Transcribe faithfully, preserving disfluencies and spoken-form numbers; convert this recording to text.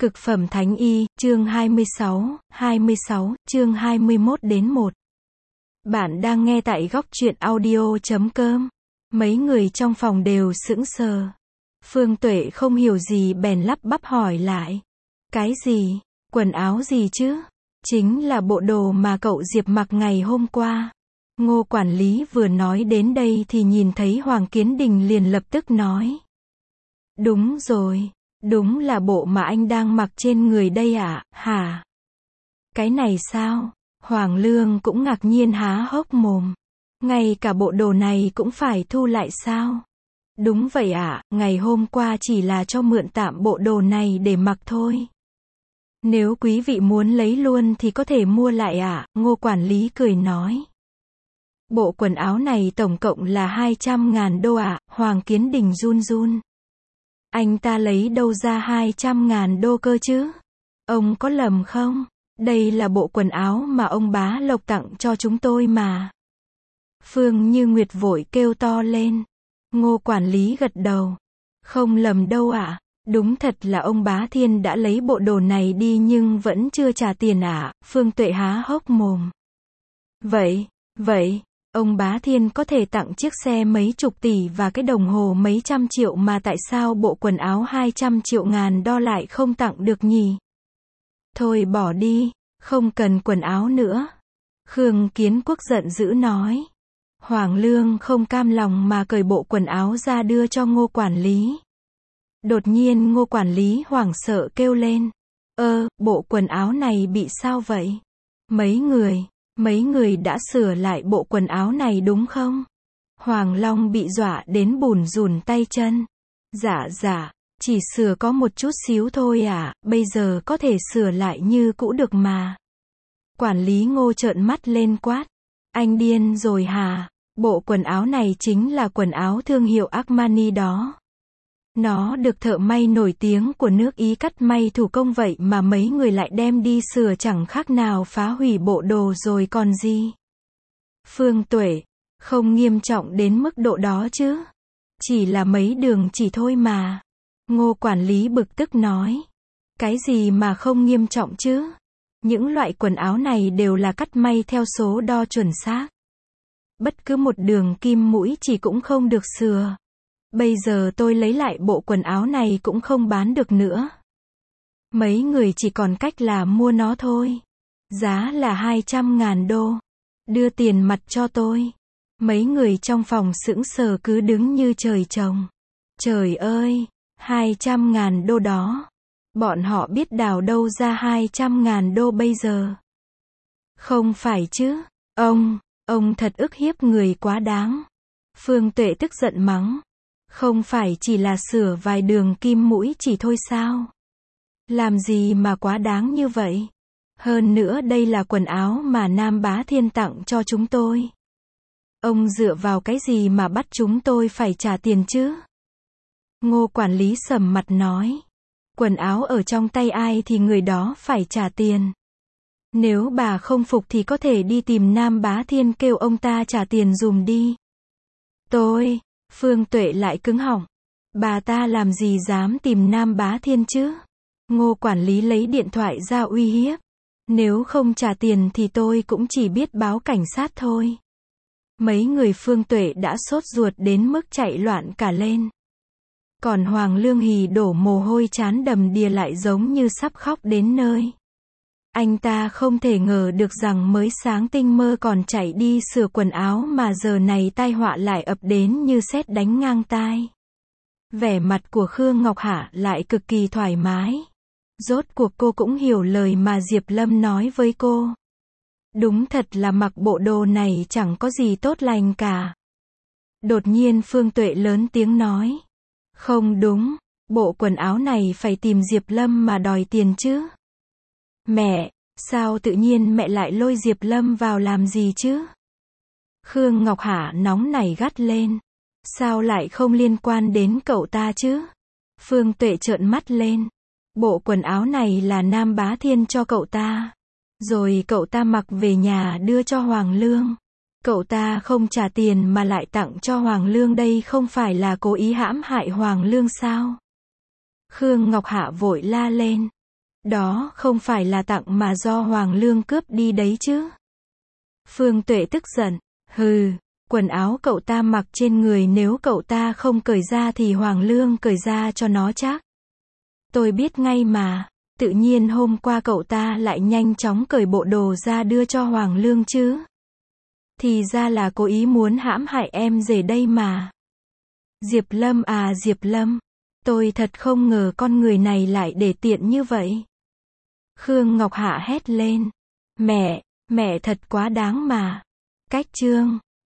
Cực phẩm thánh y, chương hai mươi sáu, hai mươi sáu, chương hai mươi mốt đến một. Bạn đang nghe tại góc truyện audio chấm com. Mấy người trong phòng đều sững sờ. Phương Tuệ không hiểu gì bèn lắp bắp hỏi lại. Cái gì? Quần áo gì chứ? Chính là bộ đồ mà cậu Diệp mặc ngày hôm qua. Ngô quản lý vừa nói đến đây thì nhìn thấy Hoàng Kiến Đình liền lập tức nói. Đúng rồi. Đúng là bộ mà anh đang mặc trên người đây ạ, à? Hả? Cái này sao? Hoàng Lương cũng ngạc nhiên há hốc mồm. Ngay cả bộ đồ này cũng phải thu lại sao? Đúng vậy ạ, à, ngày hôm qua chỉ là cho mượn tạm bộ đồ này để mặc thôi. Nếu quý vị muốn lấy luôn thì có thể mua lại ạ, à? Ngô quản lý cười nói. Bộ quần áo này tổng cộng là hai trăm ngàn đô ạ, à? Hoàng Kiến Đình run run. Anh ta lấy đâu ra hai trăm ngàn đô cơ chứ? Ông có lầm không? Đây là bộ quần áo mà ông Bá Lộc tặng cho chúng tôi mà. Phương Như Nguyệt vội kêu to lên. Ngô quản lý gật đầu. Không lầm đâu ạ. À? Đúng thật là ông Bá Thiên đã lấy bộ đồ này đi nhưng vẫn chưa trả tiền ạ. À? Phương Tuệ há hốc mồm. Vậy, vậy... Ông Bá Thiên có thể tặng chiếc xe mấy chục tỷ và cái đồng hồ mấy trăm triệu mà tại sao bộ quần áo hai trăm triệu ngàn đô lại không tặng được nhỉ? Thôi bỏ đi, không cần quần áo nữa. Khương Kiến Quốc giận dữ nói. Hoàng Lương không cam lòng mà cởi bộ quần áo ra đưa cho Ngô quản lý. Đột nhiên Ngô quản lý hoảng sợ kêu lên. Ơ, bộ quần áo này bị sao vậy? Mấy người... Mấy người đã sửa lại bộ quần áo này đúng không? Hoàng Long bị dọa đến bùn rùn tay chân. Dạ dạ, chỉ sửa có một chút xíu thôi à, bây giờ có thể sửa lại như cũ được mà. Quản lý Ngô trợn mắt lên quát. Anh điên rồi hả? Bộ quần áo này chính là quần áo thương hiệu Armani đó. Nó được thợ may nổi tiếng của nước Ý cắt may thủ công vậy mà mấy người lại đem đi sửa chẳng khác nào phá hủy bộ đồ rồi còn gì. Phương Tuệ, không nghiêm trọng đến mức độ đó chứ. Chỉ là mấy đường chỉ thôi mà. Ngô quản lý bực tức nói. Cái gì mà không nghiêm trọng chứ? Những loại quần áo này đều là cắt may theo số đo chuẩn xác. Bất cứ một đường kim mũi chỉ cũng không được sửa. Bây giờ tôi lấy lại bộ quần áo này cũng không bán được nữa. Mấy người chỉ còn cách là mua nó thôi. Giá là hai trăm ngàn đô. Đưa tiền mặt cho tôi. Mấy người trong phòng sững sờ cứ đứng như trời trồng. Trời ơi, hai trăm ngàn đô đó. Bọn họ biết đào đâu ra hai trăm ngàn đô bây giờ. Không phải chứ, ông, ông thật ức hiếp người quá đáng. Phương Tuệ tức giận mắng. Không phải chỉ là sửa vài đường kim mũi chỉ thôi sao? Làm gì mà quá đáng như vậy? Hơn nữa đây là quần áo mà Nam Bá Thiên tặng cho chúng tôi. Ông dựa vào cái gì mà bắt chúng tôi phải trả tiền chứ? Ngô quản lý sầm mặt nói. Quần áo ở trong tay ai thì người đó phải trả tiền. Nếu bà không phục thì có thể đi tìm Nam Bá Thiên kêu ông ta trả tiền dùm đi. Tôi... Phương Tuệ lại cứng họng. Bà ta làm gì dám tìm Nam Bá Thiên chứ? Ngô quản lý lấy điện thoại ra uy hiếp. Nếu không trả tiền thì tôi cũng chỉ biết báo cảnh sát thôi. Mấy người Phương Tuệ đã sốt ruột đến mức chạy loạn cả lên. Còn Hoàng Lương Hì đổ mồ hôi trán đầm đìa lại giống như sắp khóc đến nơi. Anh ta không thể ngờ được rằng mới sáng tinh mơ còn chạy đi sửa quần áo mà giờ này tai họa lại ập đến như sét đánh ngang tai. Vẻ mặt của Khương Ngọc Hạ lại cực kỳ thoải mái. Rốt cuộc cô cũng hiểu lời mà Diệp Lâm nói với cô. Đúng thật là mặc bộ đồ này chẳng có gì tốt lành cả. Đột nhiên Phương Tuệ lớn tiếng nói. Không đúng, bộ quần áo này phải tìm Diệp Lâm mà đòi tiền chứ. Mẹ, sao tự nhiên mẹ lại lôi Diệp Lâm vào làm gì chứ? Khương Ngọc Hạ nóng nảy gắt lên. Sao lại không liên quan đến cậu ta chứ? Phương Tuệ trợn mắt lên. Bộ quần áo này là Nam Bá Thiên cho cậu ta. Rồi cậu ta mặc về nhà đưa cho Hoàng Lương. Cậu ta không trả tiền mà lại tặng cho Hoàng Lương, đây không phải là cố ý hãm hại Hoàng Lương sao? Khương Ngọc Hạ vội la lên. Đó không phải là tặng mà do Hoàng Lương cướp đi đấy chứ. Phương Tuệ tức giận. Hừ, quần áo cậu ta mặc trên người nếu cậu ta không cởi ra thì Hoàng Lương cởi ra cho nó chắc. Tôi biết ngay mà. Tự nhiên hôm qua cậu ta lại nhanh chóng cởi bộ đồ ra đưa cho Hoàng Lương chứ. Thì ra là cố ý muốn hãm hại em rể đây mà. Diệp Lâm à Diệp Lâm. Tôi thật không ngờ con người này lại để tiện như vậy. Khương Ngọc Hạ hét lên. Mẹ, mẹ thật quá đáng mà. Cách chương